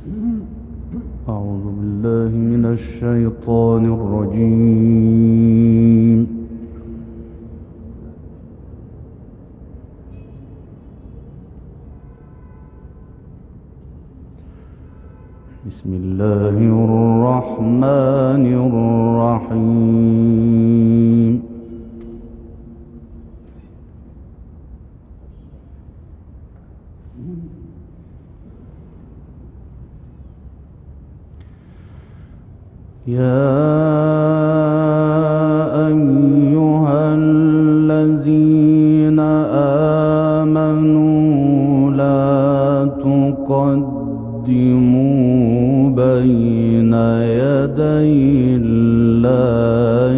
أعوذ بالله من الشيطان الرجيم. بسم الله الرحمن الرحيم. يا أيها الذين آمنوا لا تقدموا بين يدي الله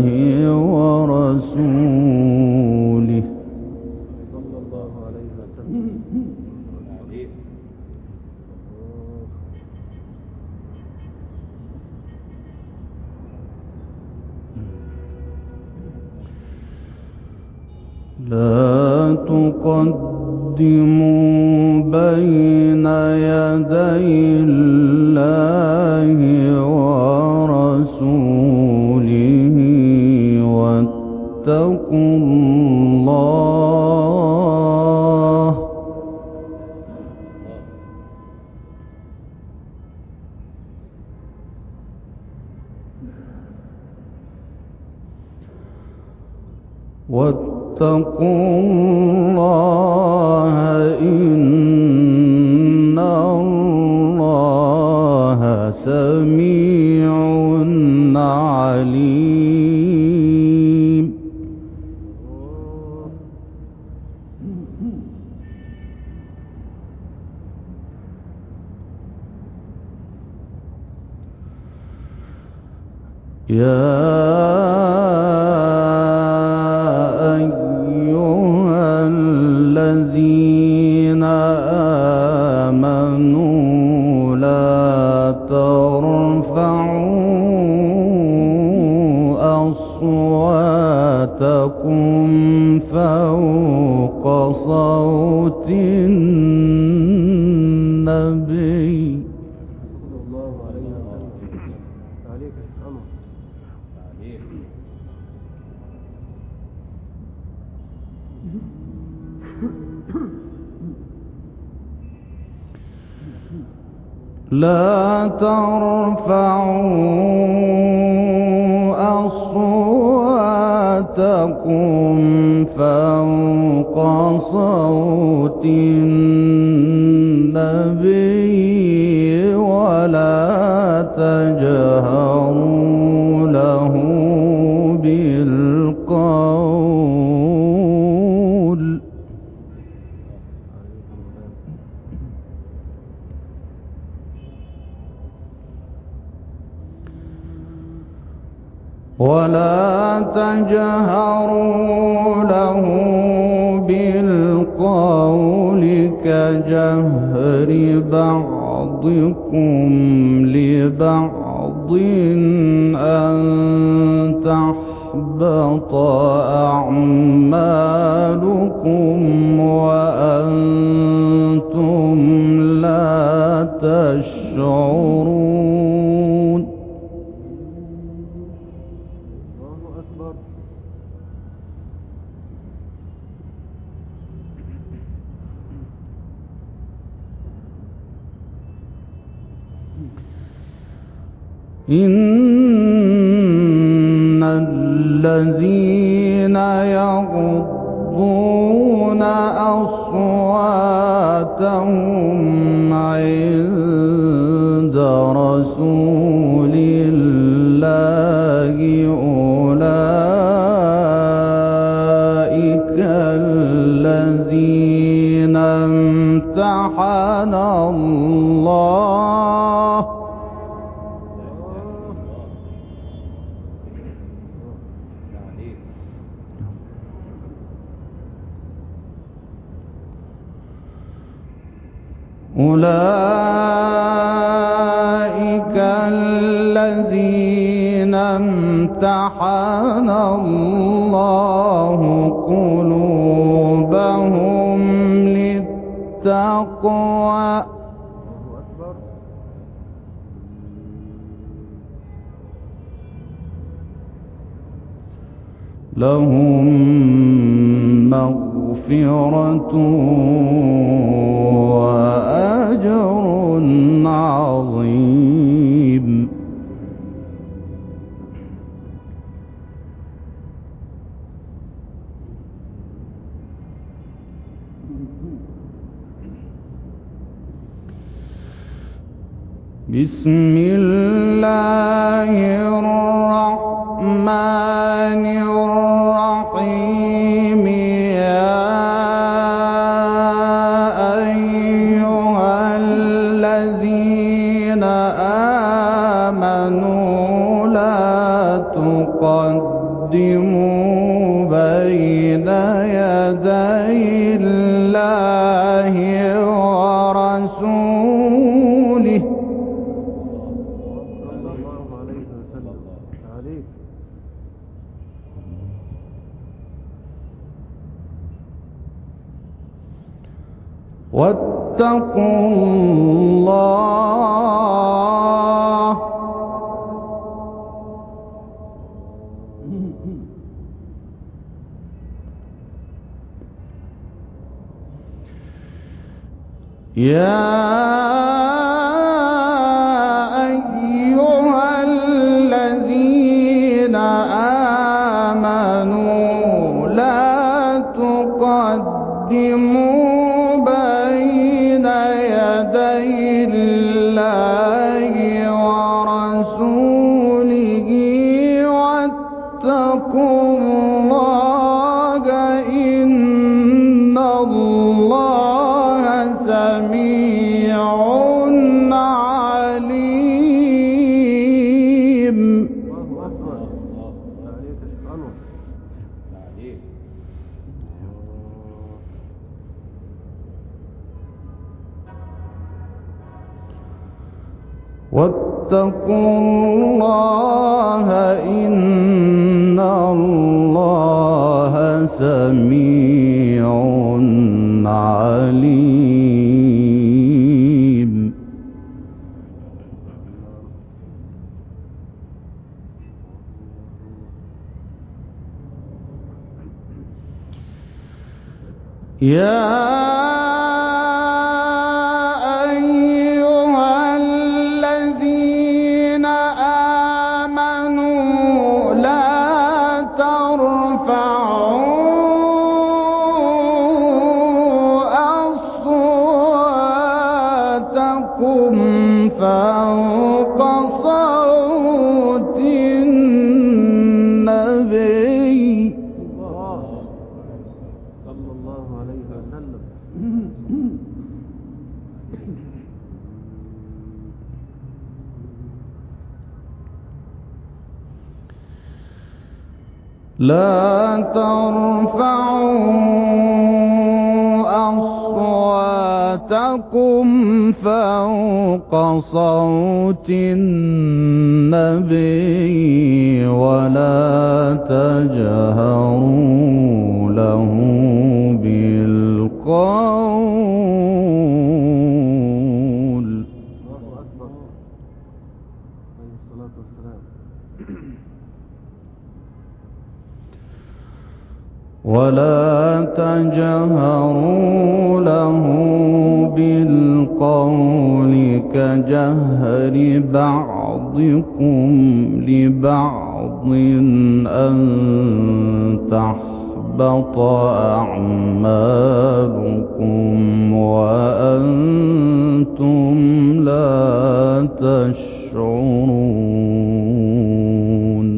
ورسوله صلى الله عليه وسلم. لا تقدموا بين يدي الله ورسوله واتقوا الله إن الله سميع عليم. يا الذين آمنوا لا ترفعوا أصواتكم فوق صوت النبي صلى الله عليه وسلم. عليك الأمر. لا ترفعوا أصواتكم فوق صوت النبي ولا تجهروا له بالقول كجهر بعضكم لبعض أن تحبط أعمالكم وأنتم لا تشعرون. الله أكبر. إن الذين يغضون أصواتهم عند رسول الله أولئك الذين امتحن الله أولئك الذين امتحن الله قلوبهم للتقوى لهم مغفرة وأجر عظيم. بسم الله الرحمن الرحيم. يا أيها الذين آمنوا لا تقدموا بين يدي الله ورسوله واتقوا الله يا أيها الذين آمنوا لا تقدموا بين يدي الله ورسوله واتقوا الله إن الله سميع عليم. واتقوا الله إن الله سميع عليم. يا فوق صوت النبي صلى الله عليه وسلم. لا ترفعوا أصواتكم فوق صوت النبي ولا تجهروا له بالقول. الله أكبر. عليه الصلاة والسلام. ولا تجهروا له بالقول كجهر بعضكم لبعض أن تحبط أعمالكم وأنتم لا تشعرون.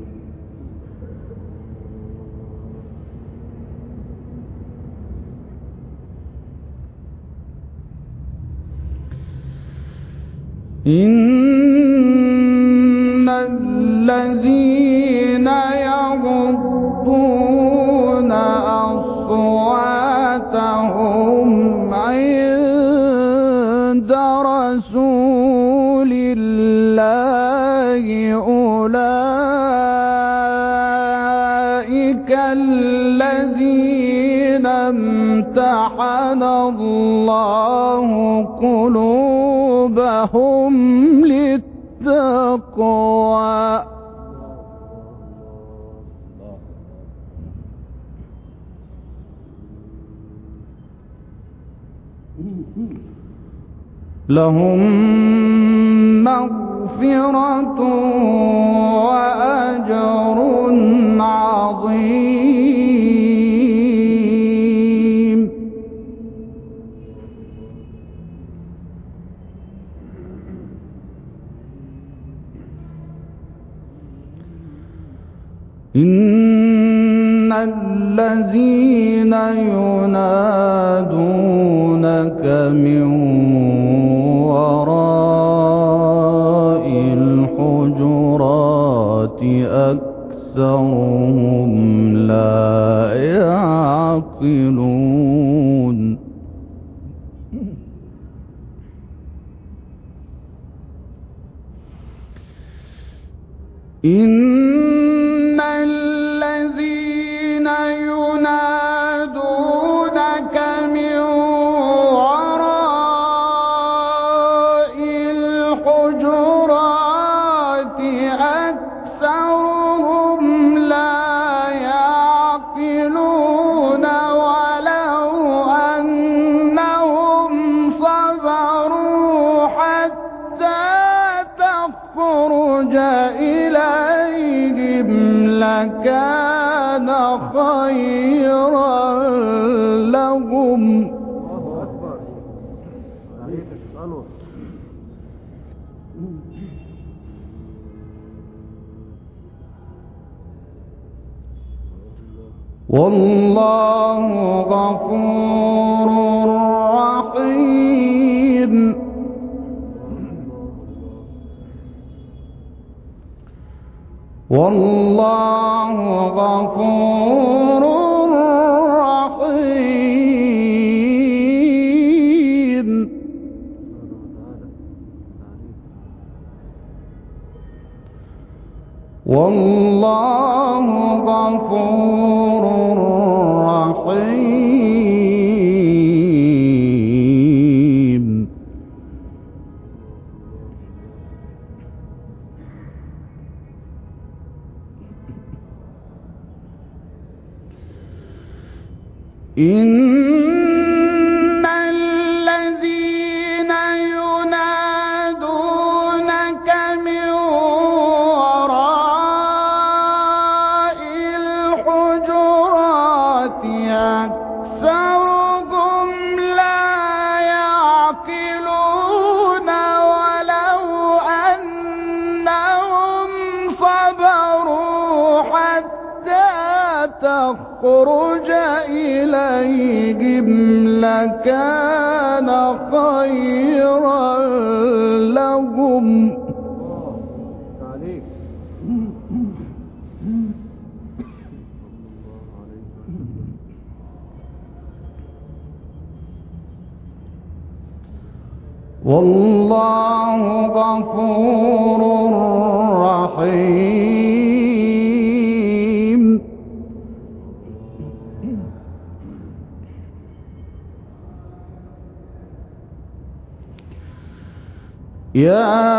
إن الذين يغضون أصواتهم عند رسول الله أولئك الذين امتحن الله قلوبهم للتقوى لهم مغفرة وأجر عظيم. إن الذين ينادونك من وراء الحجرات أكثرهم لا يعقلون. إن الذين ينادونك من وراء الحجرات أكثرهم لا يعقلون ولو أنهم صبروا حتى تخرج إليهم لكان خيرا لهم. والله غفور رحيم. والله غفور رحيم. والله غفور رحيم. إن الذين ينادونك من وراء الحجرات أكثرهم لا يعقلون ولو أنهم صبروا حتى تخرج إليهم لكان خيرا لهم. والله غفور رحيم. يا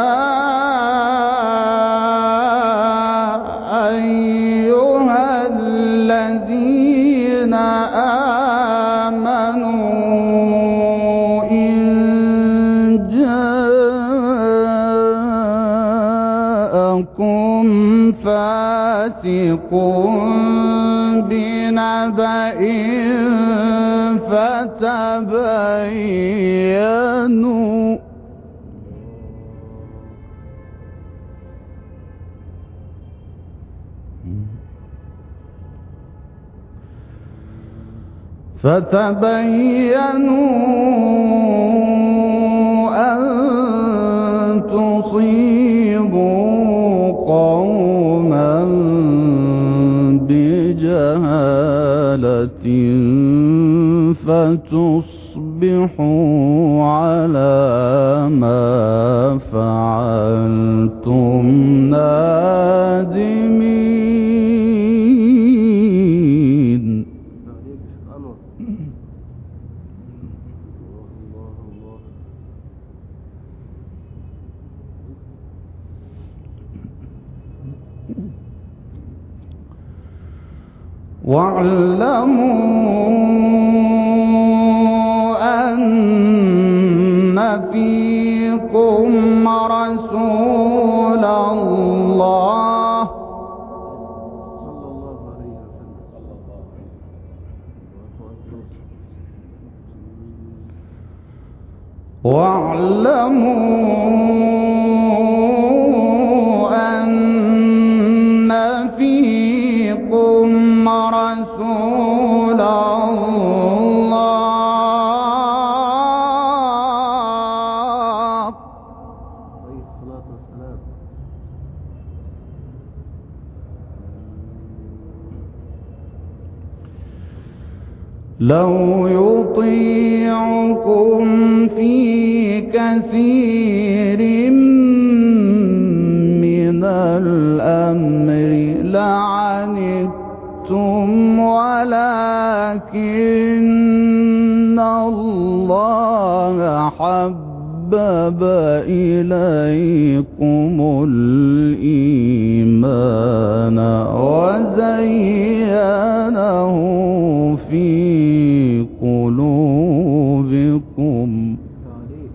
أيها الذين آمنوا إن جاءكم فاسق بنبأ فتبينوا أن تصيبوا قوما بجهالة فتصبحوا على ما فعلتم نادمين. واعلموا أنما فيكم رسول الله صلى الله عليه وسلم. واعلموا أن فيكم رسول الله عليه الصلاة والسلام. لو يطيعكم في كثير من الأمر لعنتم ولكن الله حبب إليكم الإيمان وزينه في قلوبكم عليه.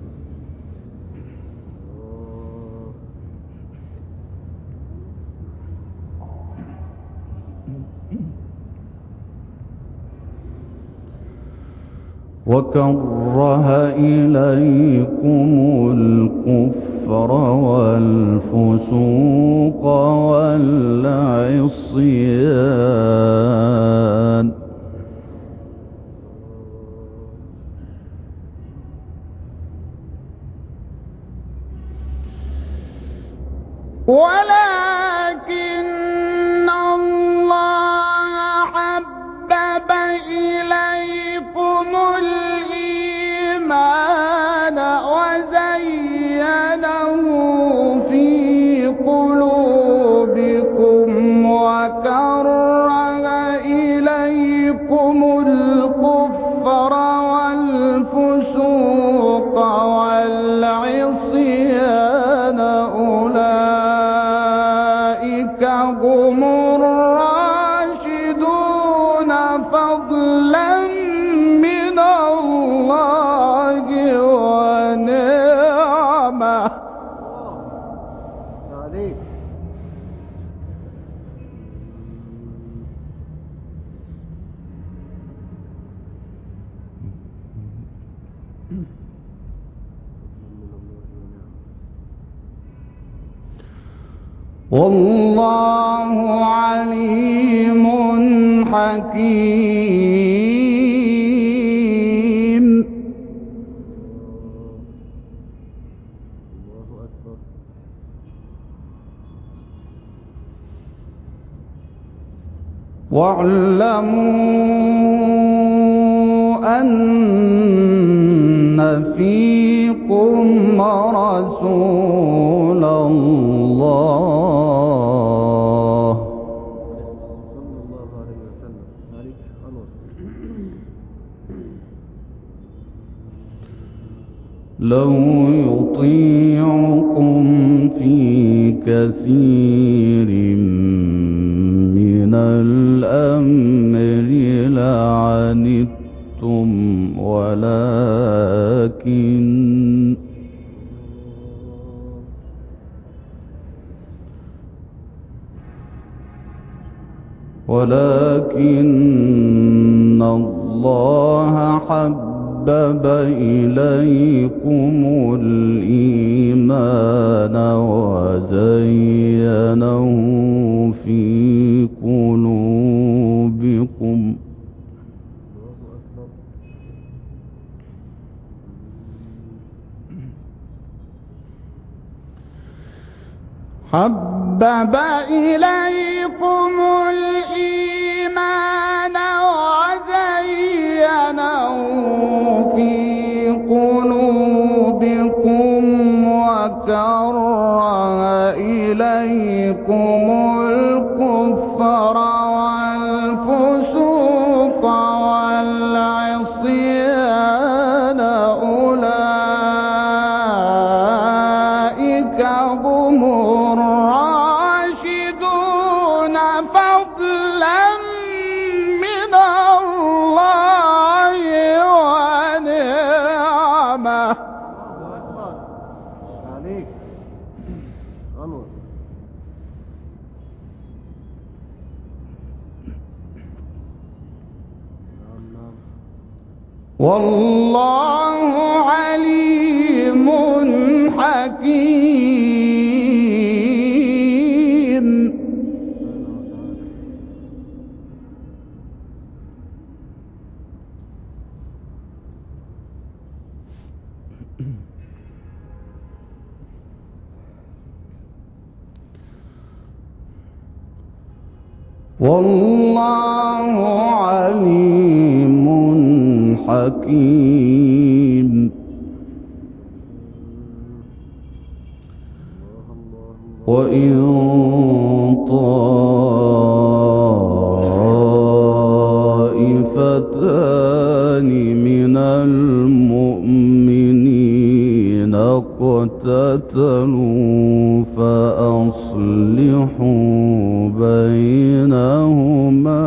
وكره إليكم الكفر والفسوق والعصيان ولكن الله حبب إليكم الإيمان وزينه في قلوبكم وكره إليكم الكفر والفسوق والعصيان أولئك هم الراشدون فضلا من الله ونعمة عليه. والله عليم حكيم الله أكبر. واعلموا أن فيكم رسول الله صلى الله عليه وسلم. عليك أنور. لو يطيعكم في كثير من الأمر لعنتم ولكن الله حبب إليكم الإيمان وزينه في قلوبكم حبب إليكم الإيمان وزينه في قلوبكم وكره إليكم الكفر والفسوق والعصيان أولئك هم الراشدون فضلا من الله ونعمة عليك أنور. والله عليم حكيم. والله عليم حكيم. وإن طائفتان من المؤمنين اقتتلوا فأصلحوا بينهما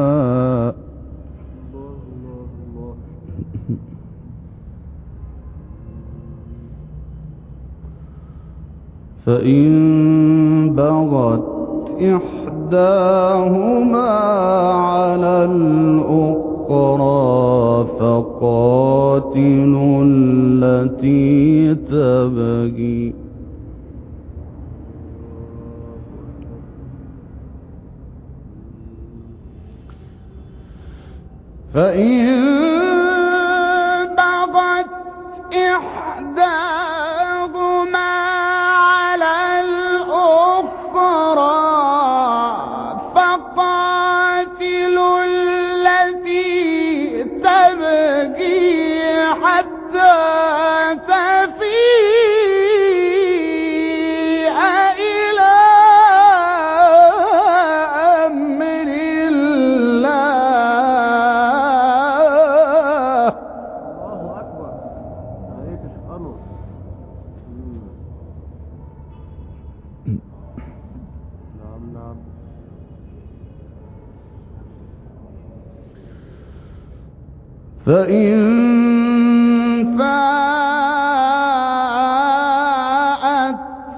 فإن بغت إحداهما على الأخرى فقاتلوا التي تبغي فإن بغت إحداهما على الأخرى فقاتلوا التي تبغي حتى تفيء إلى أمر الله. الله أكبر عليك أنور. نعم. فإن فاءت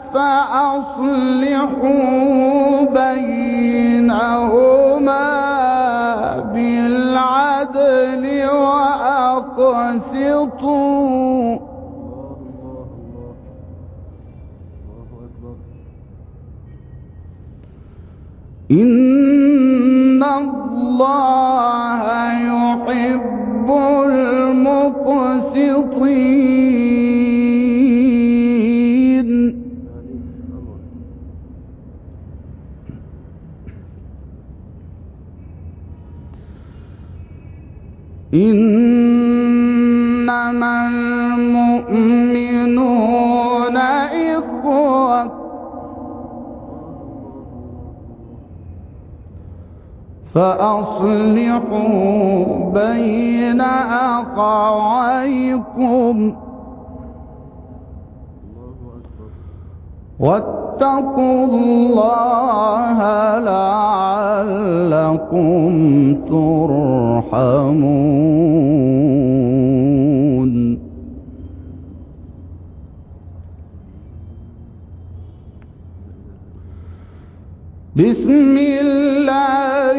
فأصلحوا بينهما بالعدل وأقسطوا إن الله يحب المقسطين. إنما المؤمنون إخوة فأصلحوا بين أخويكم واتقوا الله لعلكم ترحمون. بسم الله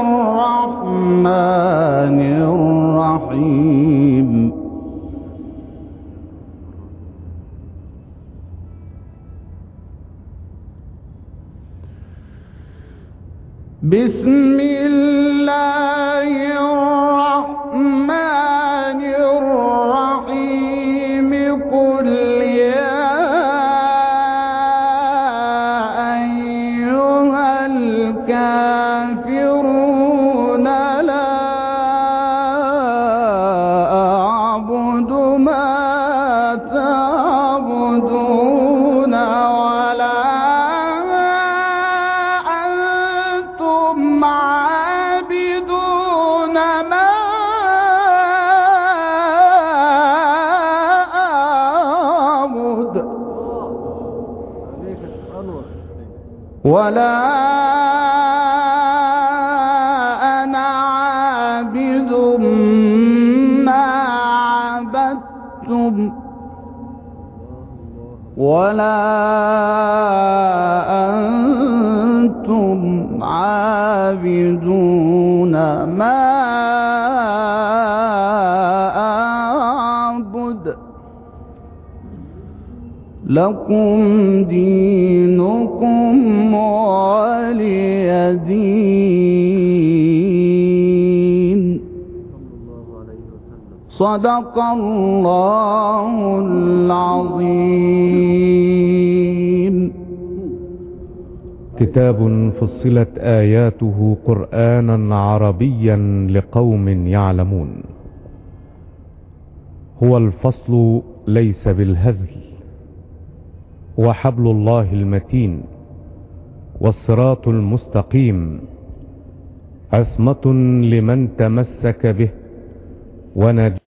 الرحمن الرحيم. بسم الله الرحمن الرحيم. قل يا أيها الكافرون لا أعبد ما تعبدون ولا عابدون ما أعبد ولا أنا عابد ما عبدتم ولا أنتم عابدون ما أعبد لكم دينكم ولي دين. صدق الله العظيم. كتاب فصلت آياته قرآنا عربيا لقوم يعلمون. هو الفصل ليس بالهزل، وحبل الله المتين والصراط المستقيم، عصمة لمن تمسك به ونجاة